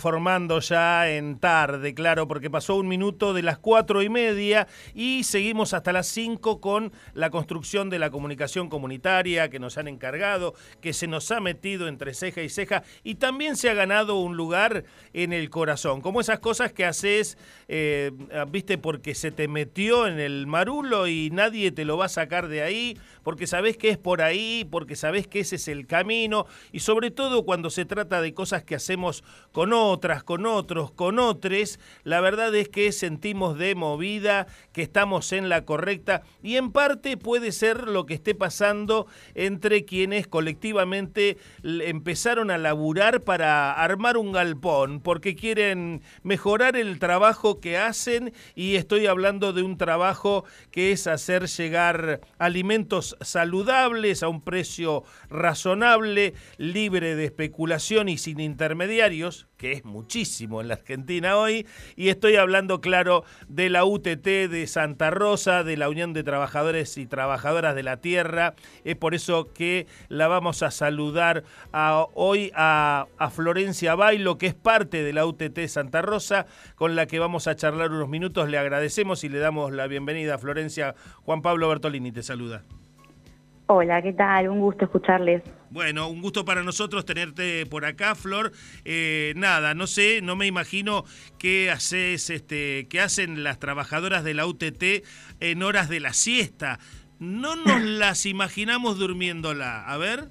transformando ya en tarde, claro, porque pasó 1 minuto de las 4:30 y seguimos hasta las 5 con la construcción de la comunicación comunitaria que nos han encargado, que se nos ha metido entre ceja y ceja y también se ha ganado un lugar en el corazón, como esas cosas que haces, viste, porque se te metió en el marulo y nadie te lo va a sacar de ahí, porque sabés que es por ahí, porque sabés que ese es el camino, y sobre todo cuando se trata de cosas que hacemos con otras, con otros, con otros, la verdad es que sentimos de movida, que estamos en la correcta, y en parte puede ser lo que esté pasando entre quienes colectivamente empezaron a laburar para armar un galpón, porque quieren mejorar el trabajo que hacen, y estoy hablando de un trabajo que es hacer llegar alimentos saludables a un precio razonable, libre de especulación y sin intermediarios, que es muchísimo en la Argentina hoy, y estoy hablando, claro, de la UTT de Santa Rosa, de la Unión de Trabajadores y Trabajadoras de la Tierra. Es por eso que la vamos a saludar hoy a Florencia Bailo, que es parte de la UTT Santa Rosa, con la que vamos a charlar unos minutos. Le agradecemos y le damos la bienvenida a Florencia. Juan Pablo Bertolini te saluda. Hola, ¿qué tal? Un gusto escucharles. Bueno, un gusto para nosotros tenerte por acá, Flor. Nada, no sé, no me imagino qué haces, qué hacen las trabajadoras de la UTT en horas de la siesta. No nos las imaginamos durmiéndola. A ver.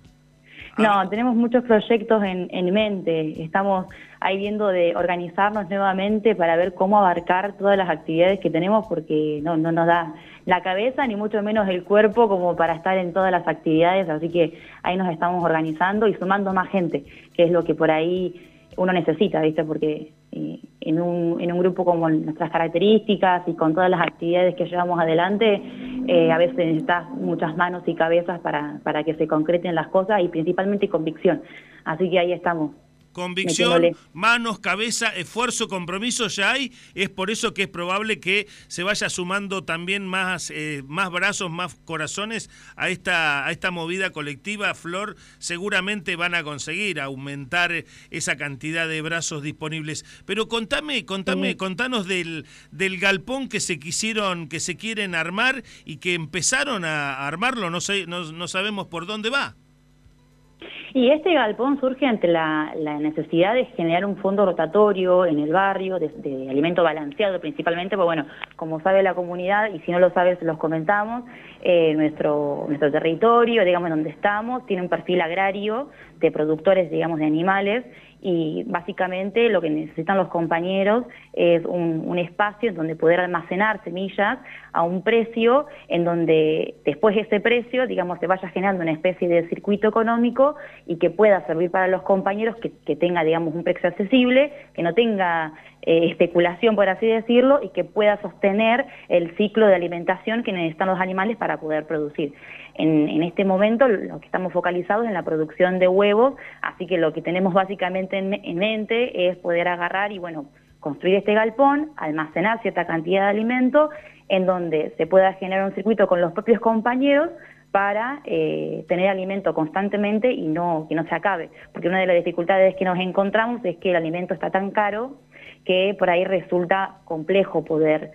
No, tenemos muchos proyectos en mente. Estamos ahí viendo de organizarnos nuevamente para ver cómo abarcar todas las actividades que tenemos, porque no nos da la cabeza ni mucho menos el cuerpo como para estar en todas las actividades, así que ahí nos estamos organizando y sumando más gente, que es lo que por ahí uno necesita, ¿viste? Porque en un grupo como nuestras características y con todas las actividades que llevamos adelante, a veces necesitas muchas manos y cabezas para que se concreten las cosas y principalmente convicción. Así que ahí estamos. Convicción, metiéndole manos, cabeza, esfuerzo, compromiso ya hay. Es por eso que es probable que se vaya sumando también más brazos, más corazones a esta movida colectiva. Flor, seguramente van a conseguir aumentar esa cantidad de brazos disponibles. Pero contanos del galpón que se quieren armar y que empezaron a armarlo. No sabemos por dónde va. Y este galpón surge ante la necesidad de generar un fondo rotatorio en el barrio, de alimento balanceado principalmente, porque bueno, como sabe la comunidad, y si no lo sabe se los comentamos, nuestro territorio, digamos, donde estamos, tiene un perfil agrario de productores, digamos, de animales, y básicamente lo que necesitan los compañeros es un espacio en donde poder almacenar semillas a un precio en donde después ese precio, digamos, se vaya generando una especie de circuito económico y que pueda servir para los compañeros, que tenga, digamos, un precio accesible, que no tenga especulación, por así decirlo, y que pueda sostener el ciclo de alimentación que necesitan los animales para poder producir. En este momento lo que estamos focalizados en la producción de huevos, así que lo que tenemos básicamente en mente es poder agarrar y bueno, construir este galpón, almacenar cierta cantidad de alimento en donde se pueda generar un circuito con los propios compañeros para tener alimento constantemente y que no se acabe, porque una de las dificultades que nos encontramos es que el alimento está tan caro que por ahí resulta complejo poder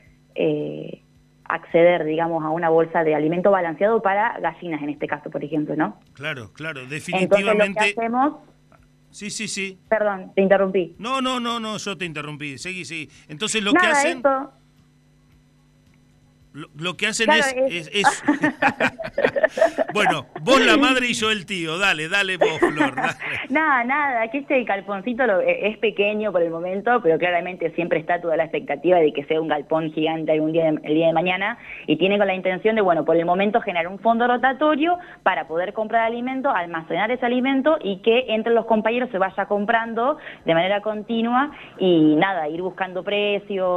acceder, digamos, a una bolsa de alimento balanceado para gallinas, en este caso, por ejemplo, ¿no? Claro, definitivamente. Entonces, lo que hacemos... Sí. Perdón, te interrumpí. No, yo te interrumpí. Seguí. Entonces, lo que hacen... Lo que hacen claro, es... Bueno, vos la madre y yo el tío. Dale vos, Flor. Dale. Nada, aquí este galponcito es pequeño por el momento, pero claramente siempre está toda la expectativa de que sea un galpón gigante el día de mañana, y tiene con la intención de, bueno, por el momento generar un fondo rotatorio para poder comprar alimento, almacenar ese alimento y que entre los compañeros se vaya comprando de manera continua y nada, ir buscando precios,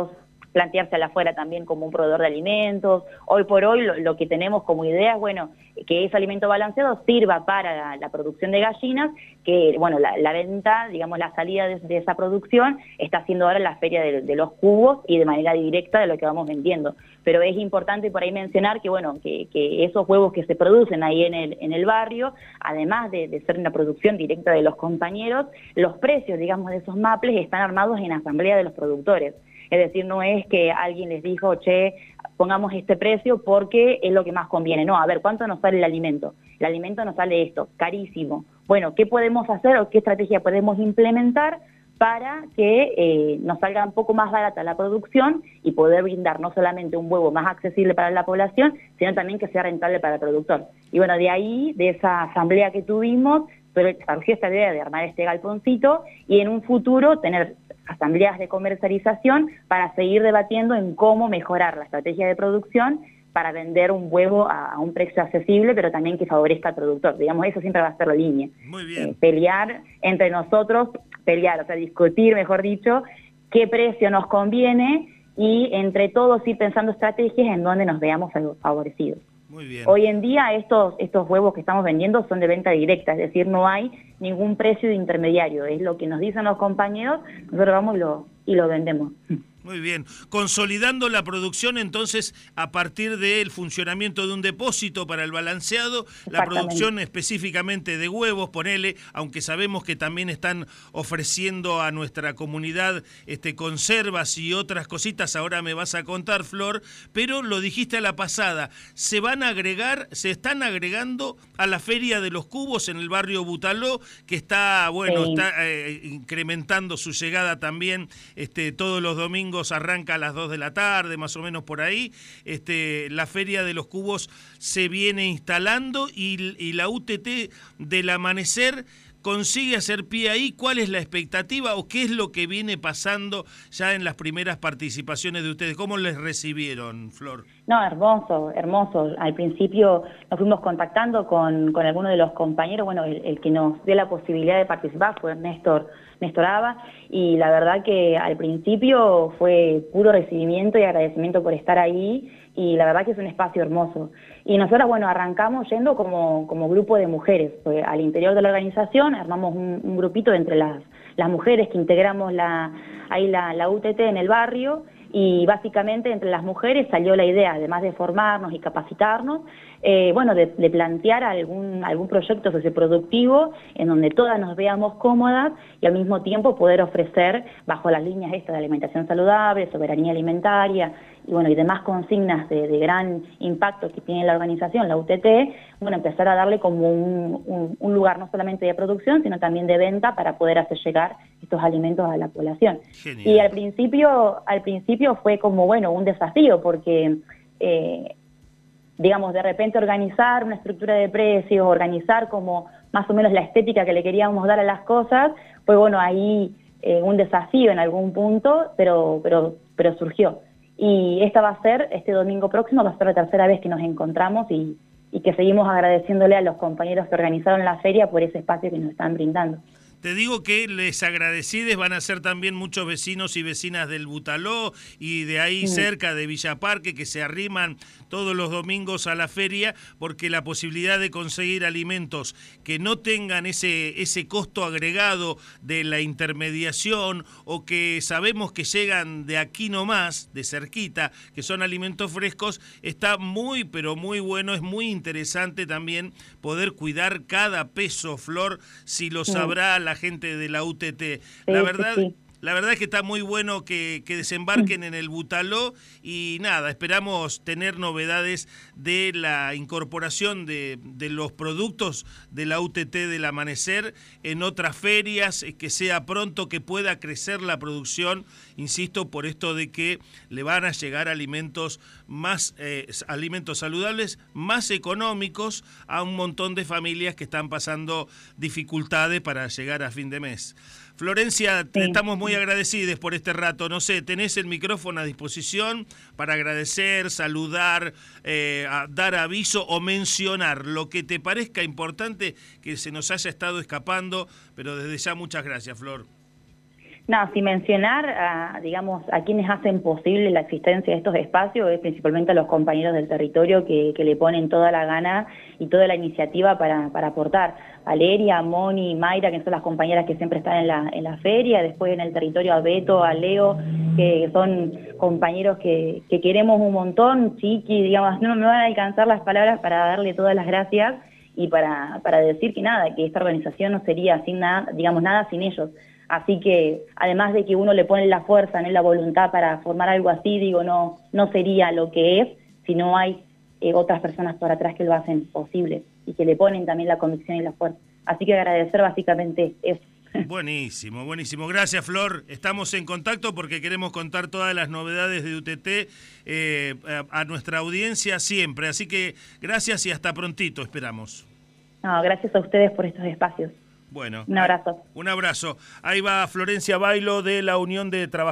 planteársela afuera también como un proveedor de alimentos. Hoy por hoy lo que tenemos como idea es, bueno, que ese alimento balanceado sirva para la producción de gallinas, que, bueno, la venta, digamos, la salida de esa producción está haciendo ahora la feria de los cubos y de manera directa de lo que vamos vendiendo. Pero es importante por ahí mencionar que, bueno, que esos huevos que se producen ahí en el barrio, además de ser una producción directa de los compañeros, los precios, digamos, de esos maples están armados en asamblea de los productores. Es decir, no es que alguien les dijo, che, pongamos este precio porque es lo que más conviene. No, a ver, ¿cuánto nos sale el alimento? El alimento nos sale esto, carísimo. Bueno, ¿qué podemos hacer o qué estrategia podemos implementar para que nos salga un poco más barata la producción y poder brindar no solamente un huevo más accesible para la población, sino también que sea rentable para el productor? Y bueno, de ahí, de esa asamblea que tuvimos, surgió esta idea de armar este galponcito y en un futuro tener asambleas de comercialización para seguir debatiendo en cómo mejorar la estrategia de producción para vender un huevo a un precio accesible, pero también que favorezca al productor. Digamos, eso siempre va a ser la línea. Muy bien. Pelear entre nosotros, o sea, discutir, mejor dicho, qué precio nos conviene y entre todos ir pensando estrategias en donde nos veamos favorecidos. Muy bien. Hoy en día estos huevos que estamos vendiendo son de venta directa, es decir, no hay ningún precio de intermediario, es lo que nos dicen los compañeros, nosotros vamos y lo vendemos. Muy bien. Consolidando la producción, entonces, a partir del funcionamiento de un depósito para el balanceado, la producción específicamente de huevos, ponele, aunque sabemos que también están ofreciendo a nuestra comunidad conservas y otras cositas, ahora me vas a contar, Flor, pero lo dijiste a la pasada, se están agregando a la Feria de los Cubos en el barrio Butaló, que está, bueno, sí, está incrementando su llegada también todos los domingos. Arranca a las 2 de la tarde, más o menos por ahí. La Feria de los Cubos se viene instalando y la UTT del Amanecer consigue hacer pie ahí. ¿Cuál es la expectativa o qué es lo que viene pasando ya en las primeras participaciones de ustedes? ¿Cómo les recibieron, Flor? No, hermoso, hermoso. Al principio nos fuimos contactando con algunos de los compañeros. Bueno, el que nos dio la posibilidad de participar fue Néstor Aba, y la verdad que al principio fue puro recibimiento y agradecimiento por estar ahí, y la verdad que es un espacio hermoso. Y nosotros, bueno, arrancamos yendo como grupo de mujeres. Al interior de la organización armamos un grupito entre las mujeres que integramos la UTT en el barrio, y básicamente entre las mujeres salió la idea, además de formarnos y capacitarnos, bueno, de plantear algún proyecto socioproductivo en donde todas nos veamos cómodas y al mismo tiempo poder ofrecer, bajo las líneas estas de alimentación saludable, soberanía alimentaria y bueno, y demás consignas de gran impacto que tiene la organización, la UTT, bueno, empezar a darle como un lugar no solamente de producción, sino también de venta para poder hacer llegar estos alimentos a la población. Genial. Y al principio fue como, bueno, un desafío, porque digamos, de repente organizar una estructura de precios, organizar como más o menos la estética que le queríamos dar a las cosas, fue bueno, ahí un desafío en algún punto, pero surgió. Y este domingo próximo va a ser la tercera vez que nos encontramos y que seguimos agradeciéndole a los compañeros que organizaron la feria por ese espacio que nos están brindando. Te digo que les agradecides van a ser también muchos vecinos y vecinas del Butaló y de ahí cerca de Villa Parque que se arriman todos los domingos a la feria, porque la posibilidad de conseguir alimentos que no tengan ese costo agregado de la intermediación o que sabemos que llegan de aquí nomás, de cerquita, que son alimentos frescos, está muy pero muy bueno, es muy interesante también poder cuidar cada peso, Flor, si lo sabrá la gente de la UTT. La verdad, sí. La verdad es que está muy bueno que desembarquen en el Butaló y nada, esperamos tener novedades de la incorporación de los productos de la UTT del Amanecer en otras ferias, que sea pronto, que pueda crecer la producción, insisto, por esto de que le van a llegar alimentos saludables, más económicos a un montón de familias que están pasando dificultades para llegar a fin de mes. Florencia, te estamos muy agradecidos por este rato. No sé, tenés el micrófono a disposición para agradecer, saludar, dar aviso o mencionar lo que te parezca importante que se nos haya estado escapando, pero desde ya muchas gracias, Flor. No, sin mencionar, digamos, a quienes hacen posible la existencia de estos espacios, es principalmente a los compañeros del territorio que le ponen toda la gana y toda la iniciativa para aportar. Valeria, Moni, Mayra, que son las compañeras que siempre están en la feria, después en el territorio a Beto, a Leo, que son compañeros que queremos un montón. Chiqui, digamos, no me van a alcanzar las palabras para darle todas las gracias y para decir que nada, que esta organización no sería sin nada, digamos, nada sin ellos. Así que, además de que uno le pone la fuerza, ¿no?, la voluntad para formar algo así, digo, no sería lo que es si no hay otras personas por atrás que lo hacen posible y que le ponen también la convicción y la fuerza. Así que agradecer básicamente eso. Buenísimo, buenísimo. Gracias, Flor. Estamos en contacto porque queremos contar todas las novedades de UTT a nuestra audiencia siempre. Así que gracias y hasta prontito, esperamos. No, gracias a ustedes por estos espacios. Bueno, un abrazo. Un abrazo. Ahí va Florencia Bailo de la Unión de Trabajadores.